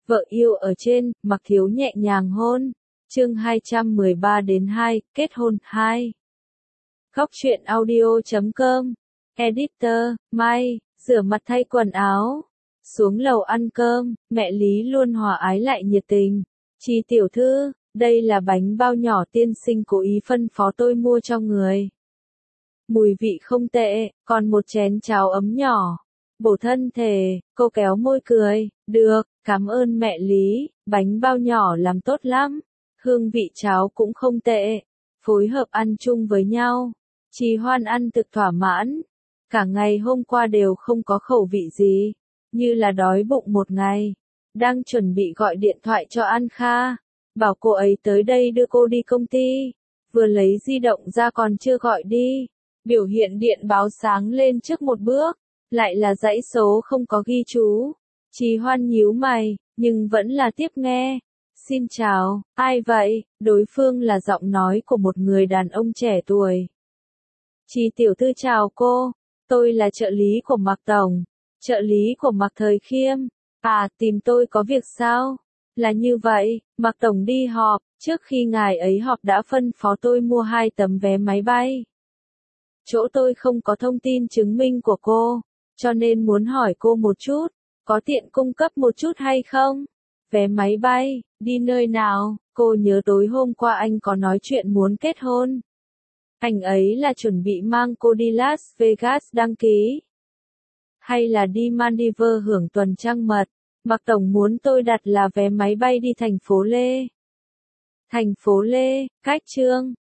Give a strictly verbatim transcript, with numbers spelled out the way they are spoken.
Vợ yêu ở trên, Mặc Thiếu nhẹ nhàng hôn. Chương hai trăm mười ba đến hai, kết hôn hai. Góc truyện audio chấm com. Editor, Mai, rửa mặt thay quần áo. Xuống lầu ăn cơm, mẹ Lý luôn hòa ái lại nhiệt tình. Chi tiểu thư, đây là bánh bao nhỏ tiên sinh cố ý phân phó tôi mua cho người. Mùi vị không tệ, còn một chén cháo ấm nhỏ. Bổ thân thể, cô kéo môi cười, được, cảm ơn mẹ Lý, bánh bao nhỏ làm tốt lắm. Hương vị cháo cũng không tệ, phối hợp ăn chung với nhau. Trì Hoan ăn thực thỏa mãn, cả ngày hôm qua đều không có khẩu vị gì, như là đói bụng một ngày. Đang chuẩn bị gọi điện thoại cho An Kha, bảo cô ấy tới đây đưa cô đi công ty, vừa lấy di động ra còn chưa gọi đi. Biểu hiện điện báo sáng lên trước một bước, lại là dãy số không có ghi chú. Trì Hoan nhíu mày, nhưng vẫn là tiếp nghe. Xin chào, ai vậy? Đối phương là giọng nói của một người đàn ông trẻ tuổi. Trì tiểu thư chào cô, tôi là trợ lý của Mạc Tổng, trợ lý của Mạc Thời Khiêm. À, tìm tôi có việc sao? Là như vậy, Mạc Tổng đi họp, trước khi ngài ấy họp đã phân phó tôi mua hai tấm vé máy bay. Chỗ tôi không có thông tin chứng minh của cô, cho nên muốn hỏi cô một chút, có tiện cung cấp một chút hay không? Vé máy bay, đi nơi nào? Cô nhớ tối hôm qua anh có nói chuyện muốn kết hôn. Anh ấy là chuẩn bị mang cô đi Las Vegas đăng ký, hay là đi Maldives hưởng tuần trăng mật? Mạc Tổng muốn tôi đặt là vé máy bay đi thành phố Lê. Thành phố Lê, cách Trương